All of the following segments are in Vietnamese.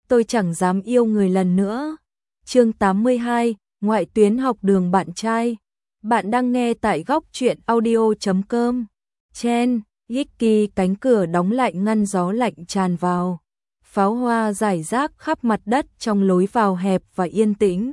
tôi chẳng dám yêu người lần nữa. Chương 82, ngoại tuyến học đường bạn trai. Bạn đang nghe tại góc truyện audio.com. Chen, Hickey, cánh cửa đóng lại ngăn gió lạnh tràn vào. Pháo hoa rải rác khắp mặt đất trong lối vào hẹp và yên tĩnh.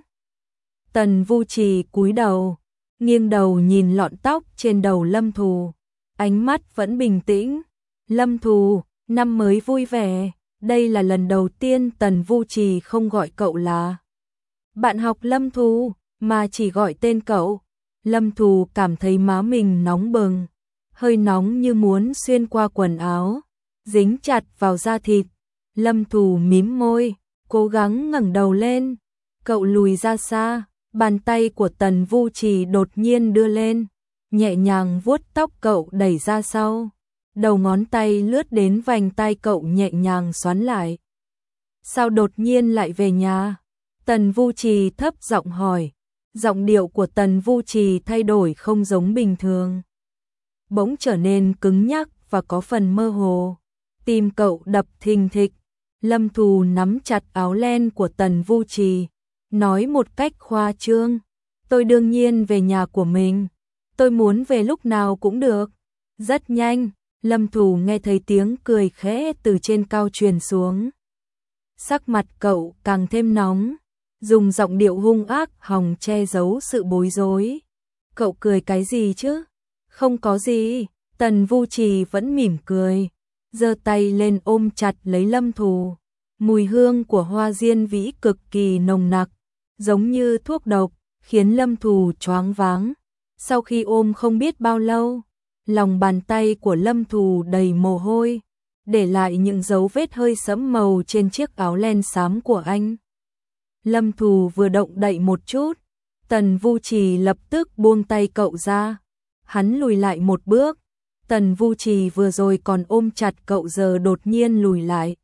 Tần Vu Trì cúi đầu, nghiêng đầu nhìn lọn tóc trên đầu Lâm Thù. Ánh mắt vẫn bình tĩnh. Lâm Thù, năm mới vui vẻ. Đây là lần đầu tiên Tần Vu Trì không gọi cậu là bạn học Lâm Thù, mà chỉ gọi tên cậu. Lâm Thù cảm thấy má mình nóng bừng, hơi nóng như muốn xuyên qua quần áo, dính chặt vào da thịt. Lâm Thù mím môi, cố gắng ngẩng đầu lên. Cậu lùi ra xa, bàn tay của Tần Vu Trì đột nhiên đưa lên, nhẹ nhàng vuốt tóc cậu đẩy ra sau. Đầu ngón tay lướt đến vành tai cậu nhẹ nhàng xoắn lại. Sao đột nhiên lại về nhà? Tần Vu Trì thấp giọng hỏi. Giọng điệu của Tần Vu Trì thay đổi không giống bình thường, bỗng trở nên cứng nhắc và có phần mơ hồ. Tim cậu đập thình thịch. Lâm Thù nắm chặt áo len của Tần Vu Trì, nói một cách khoa trương. Tôi đương nhiên về nhà của mình. Tôi muốn về lúc nào cũng được. Rất nhanh, Lâm Thù nghe thấy tiếng cười khẽ từ trên cao truyền xuống. Sắc mặt cậu càng thêm nóng, dùng giọng điệu hung ác hòng che giấu sự bối rối. Cậu cười cái gì chứ? Không có gì. Tần Vu Trì vẫn mỉm cười, giơ tay lên ôm chặt lấy Lâm Thù. Mùi hương của hoa diên vĩ cực kỳ nồng nặc, giống như thuốc độc, khiến Lâm Thù choáng váng. Sau khi ôm không biết bao lâu, lòng bàn tay của Lâm Thù đầy mồ hôi, để lại những dấu vết hơi sẫm màu trên chiếc áo len xám của anh. Lâm Thù vừa động đậy một chút, Tần Vu Trì lập tức buông tay cậu ra. Hắn lùi lại một bước. Tần Vu Trì vừa rồi còn ôm chặt cậu giờ đột nhiên lùi lại.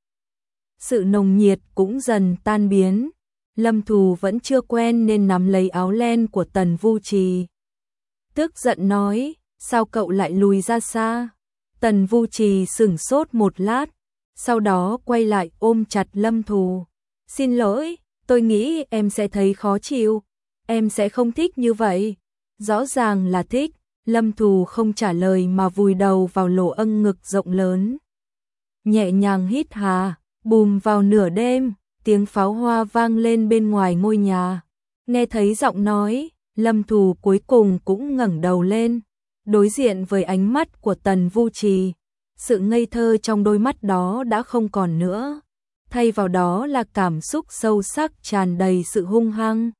Sự nồng nhiệt cũng dần tan biến. Lâm Thù vẫn chưa quen nên nắm lấy áo len của Tần Vu Trì, tức giận nói, sao cậu lại lùi ra xa? Tần Vu Trì sửng sốt một lát, sau đó quay lại ôm chặt Lâm Thù. Xin lỗi, tôi nghĩ em sẽ thấy khó chịu. Em sẽ không thích như vậy. Rõ ràng là thích. Lâm Thù không trả lời mà vùi đầu vào lỗ âng ngực rộng lớn. Nhẹ nhàng hít hà, bùm vào nửa đêm, tiếng pháo hoa vang lên bên ngoài ngôi nhà. Nghe thấy giọng nói, Lâm Thù cuối cùng cũng ngẩng đầu lên, đối diện với ánh mắt của Tần Vu Trì. Sự ngây thơ trong đôi mắt đó đã không còn nữa, thay vào đó là cảm xúc sâu sắc tràn đầy sự hung hăng.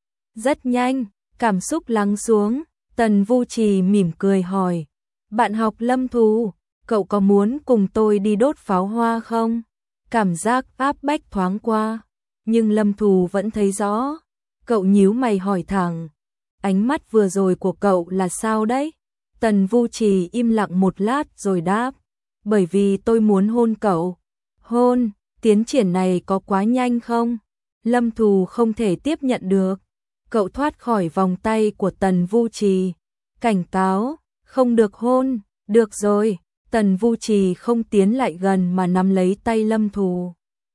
Rất nhanh, cảm xúc lắng xuống. Tần Vu Trì mỉm cười hỏi, bạn học Lâm Thù, cậu có muốn cùng tôi đi đốt pháo hoa không? Cảm giác áp bách thoáng qua, nhưng Lâm Thù vẫn thấy rõ. Cậu nhíu mày hỏi thẳng, ánh mắt vừa rồi của cậu là sao đấy? Tần Vu Trì im lặng một lát rồi đáp, bởi vì tôi muốn hôn cậu. Hôn, tiến triển này có quá nhanh không? Lâm Thù không thể tiếp nhận được. Cậu thoát khỏi vòng tay của Tần Vu Trì, cảnh cáo, không được hôn. Được rồi. Tần Vu Trì không tiến lại gần mà nắm lấy tay Lâm Thù,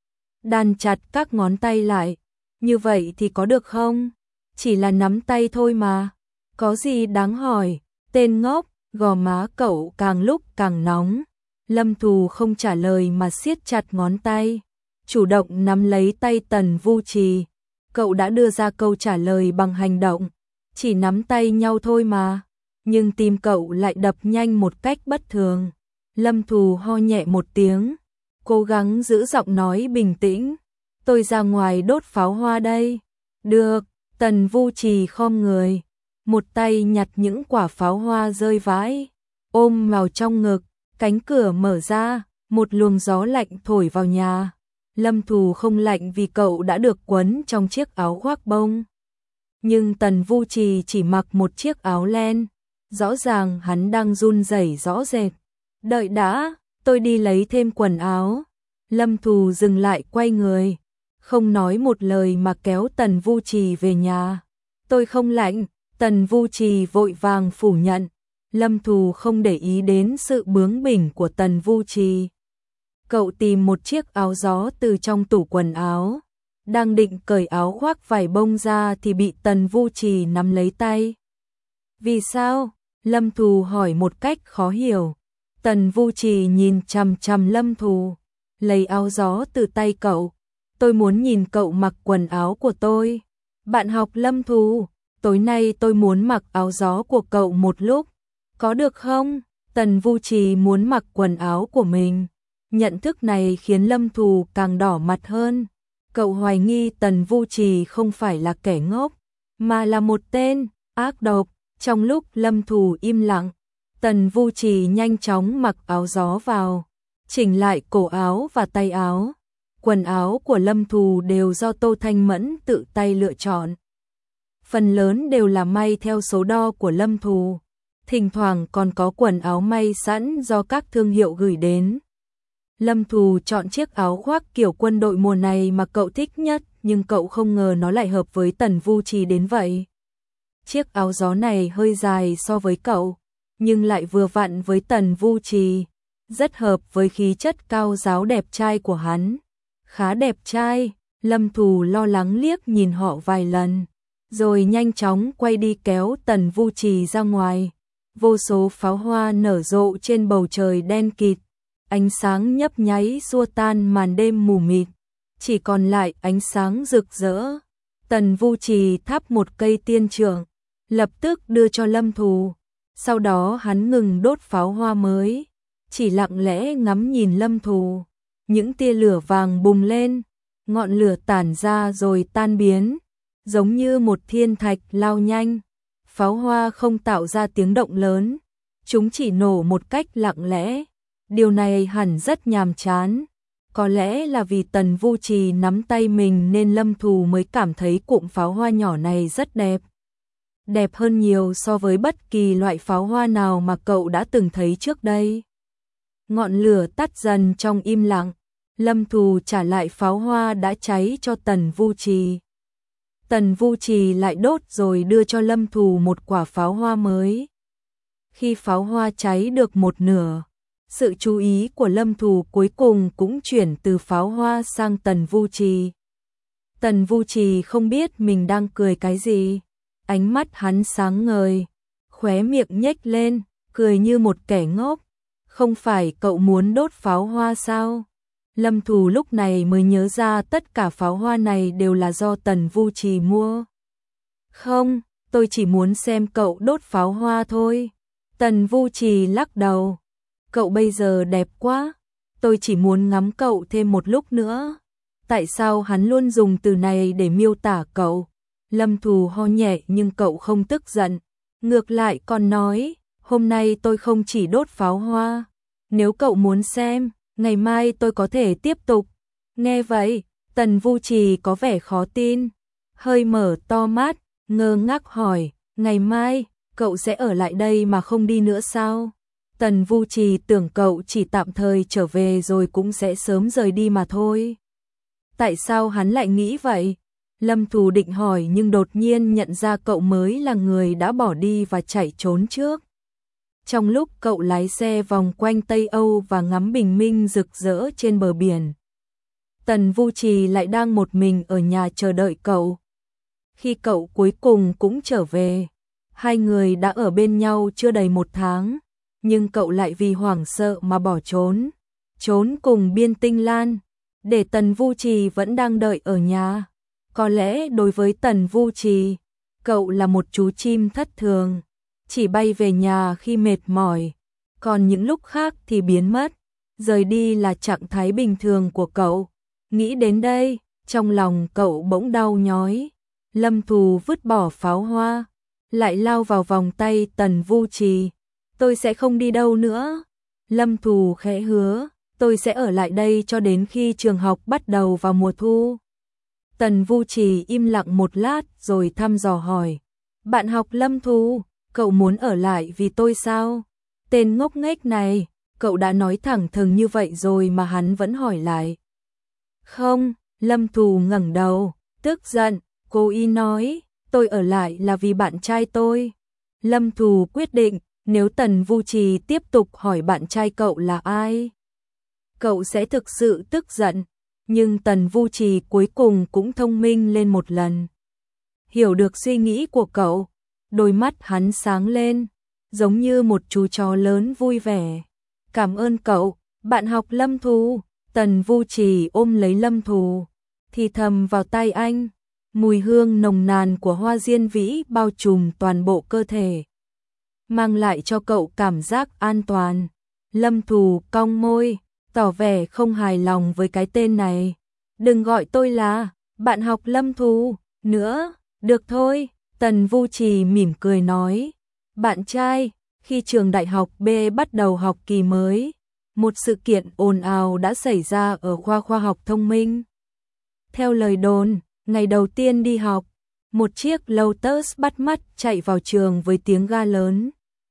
đan chặt các ngón tay lại. Như vậy thì có được không? Chỉ là nắm tay thôi mà. Có gì đáng hỏi? Tên ngốc. Gò má cậu càng lúc càng nóng. Lâm Thù không trả lời mà siết chặt ngón tay, chủ động nắm lấy tay Tần Vu Trì. Cậu đã đưa ra câu trả lời bằng hành động, chỉ nắm tay nhau thôi mà. Nhưng tim cậu lại đập nhanh một cách bất thường. Lâm Thù ho nhẹ một tiếng, cố gắng giữ giọng nói bình tĩnh. Tôi ra ngoài đốt pháo hoa đây. Được. Tần Vu Trì khom người, một tay nhặt những quả pháo hoa rơi vãi, ôm vào trong ngực. Cánh cửa mở ra, một luồng gió lạnh thổi vào nhà. Lâm Thù không lạnh vì cậu đã được quấn trong chiếc áo khoác bông. Nhưng Tần Vu Trì chỉ mặc một chiếc áo len, rõ ràng hắn đang run rẩy rõ rệt. Đợi đã, tôi đi lấy thêm quần áo. Lâm Thù dừng lại quay người, không nói một lời mà kéo Tần Vu Trì về nhà. Tôi không lạnh. Tần Vu Trì vội vàng phủ nhận. Lâm Thù không để ý đến sự bướng bỉnh của Tần Vu Trì. Cậu tìm một chiếc áo gió từ trong tủ quần áo, đang định cởi áo khoác vải bông ra thì bị Tần Vu Trì nắm lấy tay. Vì sao? Lâm Thù hỏi một cách khó hiểu. Tần Vu Trì nhìn chằm chằm Lâm Thù, lấy áo gió từ tay cậu. Tôi muốn nhìn cậu mặc quần áo của tôi. Bạn học Lâm Thù, tối nay tôi muốn mặc áo gió của cậu một lúc. Có được không? Tần Vu Trì muốn mặc quần áo của mình. Nhận thức này khiến Lâm Thù càng đỏ mặt hơn. Cậu hoài nghi Tần Vu Trì không phải là kẻ ngốc, mà là một tên ác độc. Trong lúc Lâm Thù im lặng, Tần Vu Trì nhanh chóng mặc áo gió vào, chỉnh lại cổ áo và tay áo. Quần áo của Lâm Thù đều do Tô Thanh Mẫn tự tay lựa chọn. Phần lớn đều là may theo số đo của Lâm Thù, thỉnh thoảng còn có quần áo may sẵn do các thương hiệu gửi đến. Lâm Thù chọn chiếc áo khoác kiểu quân đội mùa này mà cậu thích nhất, nhưng cậu không ngờ nó lại hợp với Tần Vu Trì đến vậy. Chiếc áo gió này hơi dài so với cậu, nhưng lại vừa vặn với Tần Vu Trì, rất hợp với khí chất cao ráo đẹp trai của hắn. Khá đẹp trai, Lâm Thù lo lắng liếc nhìn họ vài lần, rồi nhanh chóng quay đi kéo Tần Vu Trì ra ngoài. Vô số pháo hoa nở rộ trên bầu trời đen kịt, ánh sáng nhấp nháy xua tan màn đêm mù mịt, chỉ còn lại ánh sáng rực rỡ. Tần Vu Trì thắp một cây tiên trượng, lập tức đưa cho Lâm Thù. Sau đó hắn ngừng đốt pháo hoa mới, chỉ lặng lẽ ngắm nhìn Lâm Thù. Những tia lửa vàng bùng lên, ngọn lửa tản ra rồi tan biến, giống như một thiên thạch lao nhanh. Pháo hoa không tạo ra tiếng động lớn, chúng chỉ nổ một cách lặng lẽ. Điều này hẳn rất nhàm chán. Có lẽ là vì Tần Vu Trì nắm tay mình nên Lâm Thù mới cảm thấy cụm pháo hoa nhỏ này rất đẹp. Đẹp hơn nhiều so với bất kỳ loại pháo hoa nào mà cậu đã từng thấy trước đây. Ngọn lửa tắt dần trong im lặng, Lâm Thù trả lại pháo hoa đã cháy cho Tần Vu Trì. Tần Vu Trì lại đốt rồi đưa cho Lâm Thù một quả pháo hoa mới. Khi pháo hoa cháy được một nửa, sự chú ý của Lâm Thù cuối cùng cũng chuyển từ pháo hoa sang Tần Vu Trì. Tần Vu Trì không biết mình đang cười cái gì. Ánh mắt hắn sáng ngời, khóe miệng nhếch lên, cười như một kẻ ngốc. Không phải cậu muốn đốt pháo hoa sao? Lâm Thù lúc này mới nhớ ra tất cả pháo hoa này đều là do Tần Vu Trì mua. Không, tôi chỉ muốn xem cậu đốt pháo hoa thôi. Tần Vu Trì lắc đầu. Cậu bây giờ đẹp quá, tôi chỉ muốn ngắm cậu thêm một lúc nữa. Tại sao hắn luôn dùng từ này để miêu tả cậu? Lâm Thù ho nhẹ nhưng cậu không tức giận. Ngược lại còn nói, hôm nay tôi không chỉ đốt pháo hoa. Nếu cậu muốn xem, ngày mai tôi có thể tiếp tục. Nghe vậy, Tần Vu Trì có vẻ khó tin. Hơi mở to mắt, ngơ ngác hỏi, ngày mai, cậu sẽ ở lại đây mà không đi nữa sao? Tần Vu Trì tưởng cậu chỉ tạm thời trở về rồi cũng sẽ sớm rời đi mà thôi. Tại sao hắn lại nghĩ vậy? Lâm Thù định hỏi nhưng đột nhiên nhận ra cậu mới là người đã bỏ đi và chạy trốn trước. Trong lúc cậu lái xe vòng quanh Tây Âu và ngắm bình minh rực rỡ trên bờ biển, Tần Vu Trì lại đang một mình ở nhà chờ đợi cậu. Khi cậu cuối cùng cũng trở về, hai người đã ở bên nhau chưa đầy 1 tháng, nhưng cậu lại vì hoảng sợ mà bỏ trốn, trốn cùng Biên Tinh Lan, để Tần Vu Trì vẫn đang đợi ở nhà. Có lẽ đối với Tần Vu Trì, cậu là một chú chim thất thường, chỉ bay về nhà khi mệt mỏi, còn những lúc khác thì biến mất, rời đi là trạng thái bình thường của cậu. Nghĩ đến đây, trong lòng cậu bỗng đau nhói. Lâm Thù vứt bỏ pháo hoa, lại lao vào vòng tay Tần Vu Trì. Tôi sẽ không đi đâu nữa. Lâm Thù khẽ hứa, tôi sẽ ở lại đây cho đến khi trường học bắt đầu vào mùa thu. Tần Vu Trì im lặng một lát rồi thăm dò hỏi, bạn học Lâm Thù, cậu muốn ở lại vì tôi sao? Tên ngốc nghếch này, cậu đã nói thẳng thừng như vậy rồi mà hắn vẫn hỏi lại. Không, Lâm Thù ngẩng đầu, tức giận, cố ý nói, tôi ở lại là vì bạn trai tôi. Lâm Thù quyết định, nếu Tần Vu Trì tiếp tục hỏi bạn trai cậu là ai, cậu sẽ thực sự tức giận. Nhưng Tần Vu Trì cuối cùng cũng thông minh lên một lần. Hiểu được suy nghĩ của cậu, đôi mắt hắn sáng lên, giống như một chú chó lớn vui vẻ. Cảm ơn cậu, bạn học Lâm Thù. Tần Vu Trì ôm lấy Lâm Thù, thì thầm vào tai anh. Mùi hương nồng nàn của hoa diên vĩ bao trùm toàn bộ cơ thể, mang lại cho cậu cảm giác an toàn. Lâm Thù cong môi, tỏ vẻ không hài lòng với cái tên này. Đừng gọi tôi là bạn học Lâm Thù nữa, được thôi. Tần Vu Trì mỉm cười nói. Bạn trai, khi trường đại học B bắt đầu học kỳ mới, một sự kiện ồn ào đã xảy ra ở khoa học thông minh. Theo lời đồn, ngày đầu tiên đi học, một chiếc Lotus bắt mắt chạy vào trường với tiếng ga lớn.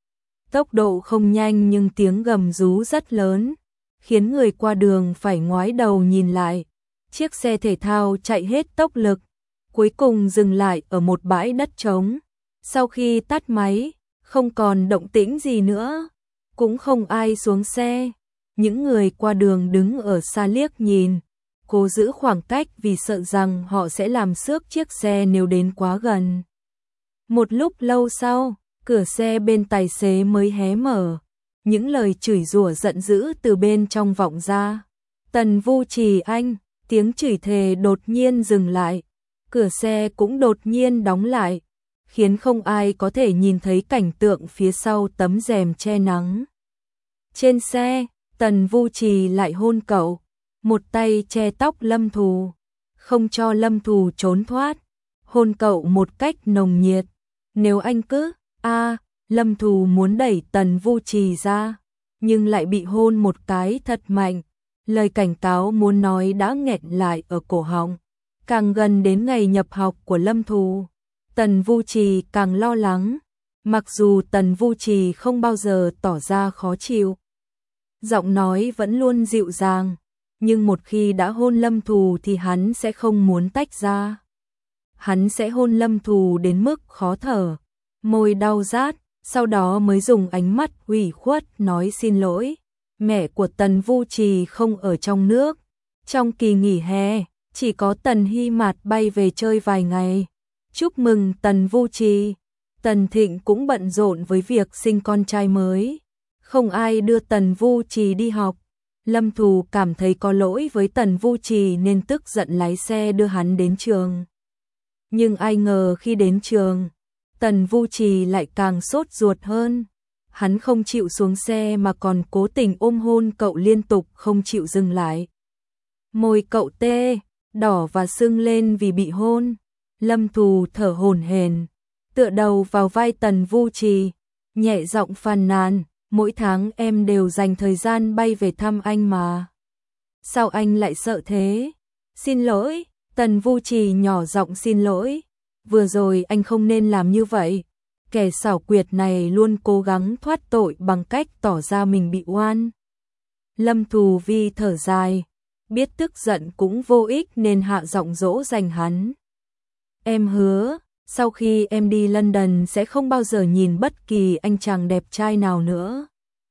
Tốc độ không nhanh nhưng tiếng gầm rú rất lớn, khiến người qua đường phải ngoái đầu nhìn lại. Chiếc xe thể thao chạy hết tốc lực, cuối cùng dừng lại ở một bãi đất trống. Sau khi tắt máy, không còn động tĩnh gì nữa, cũng không ai xuống xe. Những người qua đường đứng ở xa liếc nhìn, cố giữ khoảng cách vì sợ rằng họ sẽ làm xước chiếc xe nếu đến quá gần. Một lúc lâu sau, cửa xe bên tài xế mới hé mở, những lời chửi rủa giận dữ từ bên trong vọng ra. Tần Vu Trì anh, tiếng chửi thề đột nhiên dừng lại, cửa xe cũng đột nhiên đóng lại, khiến không ai có thể nhìn thấy cảnh tượng phía sau tấm rèm che nắng. Trên xe, Tần Vu Trì lại hôn cậu, một tay che tóc Lâm Thù, không cho Lâm Thù trốn thoát, hôn cậu một cách nồng nhiệt. Nếu anh cứ, Lâm Thù muốn đẩy Tần Vu Trì ra, nhưng lại bị hôn một cái thật mạnh. Lời cảnh cáo muốn nói đã nghẹn lại ở cổ họng. Càng gần đến ngày nhập học của Lâm Thù, Tần Vu Trì càng lo lắng. Mặc dù Tần Vu Trì không bao giờ tỏ ra khó chịu, giọng nói vẫn luôn dịu dàng, nhưng một khi đã hôn Lâm Thù thì hắn sẽ không muốn tách ra. Hắn sẽ hôn Lâm Thù đến mức khó thở, môi đau rát, sau đó mới dùng ánh mắt ủy khuất nói xin lỗi. Mẹ của Tần Vu Trì không ở trong nước. Trong kỳ nghỉ hè, chỉ có Tần Hy Mạt bay về chơi vài ngày. Chúc mừng Tần Vu Trì. Tần Thịnh cũng bận rộn với việc sinh con trai mới. Không ai đưa Tần Vu Trì đi học. Lâm Thù cảm thấy có lỗi với Tần Vu Trì nên tức giận lái xe đưa hắn đến trường. Nhưng ai ngờ khi đến trường, Tần Vu Trì lại càng sốt ruột hơn. Hắn không chịu xuống xe mà còn cố tình ôm hôn cậu liên tục không chịu dừng lại. Môi cậu tê, đỏ và sưng lên vì bị hôn. Lâm Thù thở hổn hển, tựa đầu vào vai Tần Vu Trì, nhẹ giọng phàn nàn, mỗi tháng em đều dành thời gian bay về thăm anh mà. Sao anh lại sợ thế? Xin lỗi, Tần Vu Trì nhỏ giọng xin lỗi. Vừa rồi anh không nên làm như vậy. Kẻ xảo quyệt này luôn cố gắng thoát tội bằng cách tỏ ra mình bị oan. Lâm Thù Vi thở dài, biết tức giận cũng vô ích nên hạ giọng dỗ dành hắn. Em hứa, sau khi em đi London sẽ không bao giờ nhìn bất kỳ anh chàng đẹp trai nào nữa.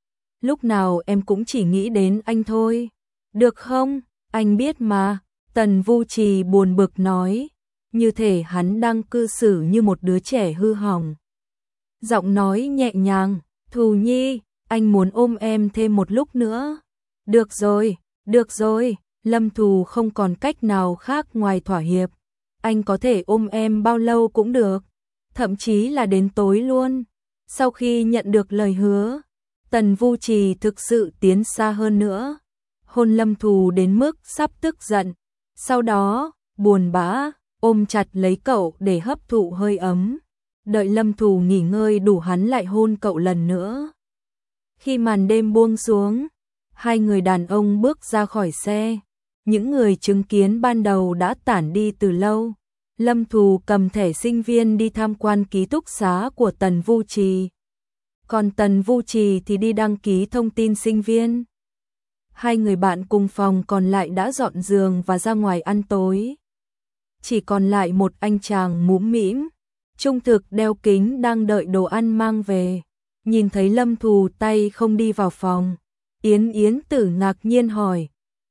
Lúc nào em cũng chỉ nghĩ đến anh thôi. Được không? Anh biết mà. Tần Vu Trì buồn bực nói, như thể hắn đang cư xử như một đứa trẻ hư hỏng. Giọng nói nhẹ nhàng, Thù Nhi, anh muốn ôm em thêm một lúc nữa. Được rồi, Lâm Thù không còn cách nào khác ngoài thỏa hiệp. Anh có thể ôm em bao lâu cũng được, thậm chí là đến tối luôn. Sau khi nhận được lời hứa, Tần Vu Trì thực sự tiến xa hơn nữa, hôn Lâm Thù đến mức sắp tức giận. Sau đó, buồn bã, ôm chặt lấy cậu để hấp thụ hơi ấm. Đợi Lâm Thù nghỉ ngơi đủ hắn lại hôn cậu lần nữa. Khi màn đêm buông xuống, hai người đàn ông bước ra khỏi xe. Những người chứng kiến ban đầu đã tản đi từ lâu. Lâm Thù cầm thẻ sinh viên đi tham quan ký túc xá của Tần Vu Trì. Còn Tần Vu Trì thì đi đăng ký thông tin sinh viên. Hai người bạn cùng phòng còn lại đã dọn giường và ra ngoài ăn tối. Chỉ còn lại một anh chàng mũm mĩm, trung thực đeo kính đang đợi đồ ăn mang về. Nhìn thấy Lâm Thù tay không đi vào phòng, Yến Tử ngạc nhiên hỏi,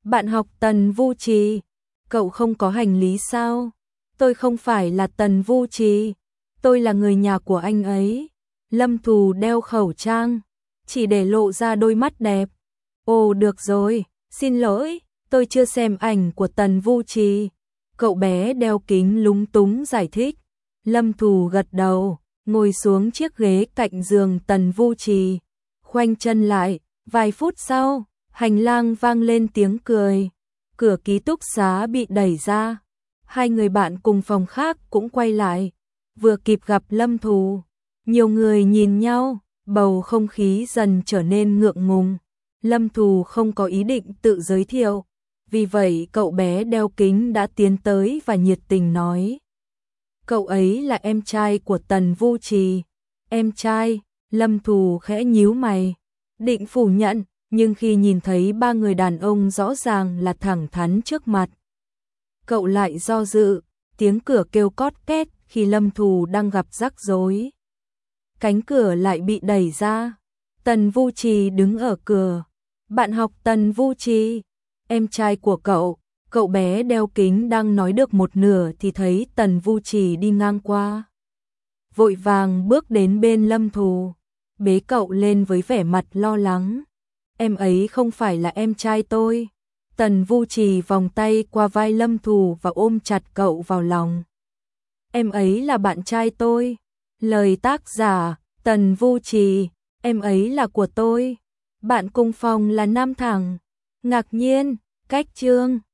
Bạn học Tần Vu Trì, cậu không có hành lý sao? Tôi không phải là Tần Vu Trì, tôi là người nhà của anh ấy. Lâm Thù đeo khẩu trang, chỉ để lộ ra đôi mắt đẹp. Ồ được rồi, xin lỗi, tôi chưa xem ảnh của Tần Vu Trì. Cậu bé đeo kính lúng túng giải thích. Lâm Thù gật đầu, ngồi xuống chiếc ghế cạnh giường Tần Vu Trì, khoanh chân lại. Vài phút sau, hành lang vang lên tiếng cười. Cửa ký túc xá bị đẩy ra. Hai người bạn cùng phòng khác cũng quay lại, vừa kịp gặp Lâm Thù. Nhiều người nhìn nhau, bầu không khí dần trở nên ngượng ngùng. Lâm Thù không có ý định tự giới thiệu, vì vậy cậu bé đeo kính đã tiến tới và nhiệt tình nói. Cậu ấy là em trai của Tần Vu Trì. Em trai? Lâm Thù khẽ nhíu mày, định phủ nhận, nhưng khi nhìn thấy ba người đàn ông rõ ràng là thẳng thắn trước mặt, cậu lại do dự. Tiếng cửa kêu cót két khi Lâm Thù đang gặp rắc rối. Cánh cửa lại bị đẩy ra. Tần Vu Trì đứng ở cửa. Bạn học Tần Vu Trì, em trai của cậu. Cậu bé đeo kính đang nói được một nửa thì thấy Tần Vu Trì đi ngang qua. Vội vàng bước đến bên Lâm Thù, bế cậu lên với vẻ mặt lo lắng. Em ấy không phải là em trai tôi. Tần Vu Trì vòng tay qua vai Lâm Thù và ôm chặt cậu vào lòng. Em ấy là bạn trai tôi. Lời tác giả, Tần Vu Trì, em ấy là của tôi. Bạn cùng phòng là Nam Thẳng. Ngạc nhiên, cách chương.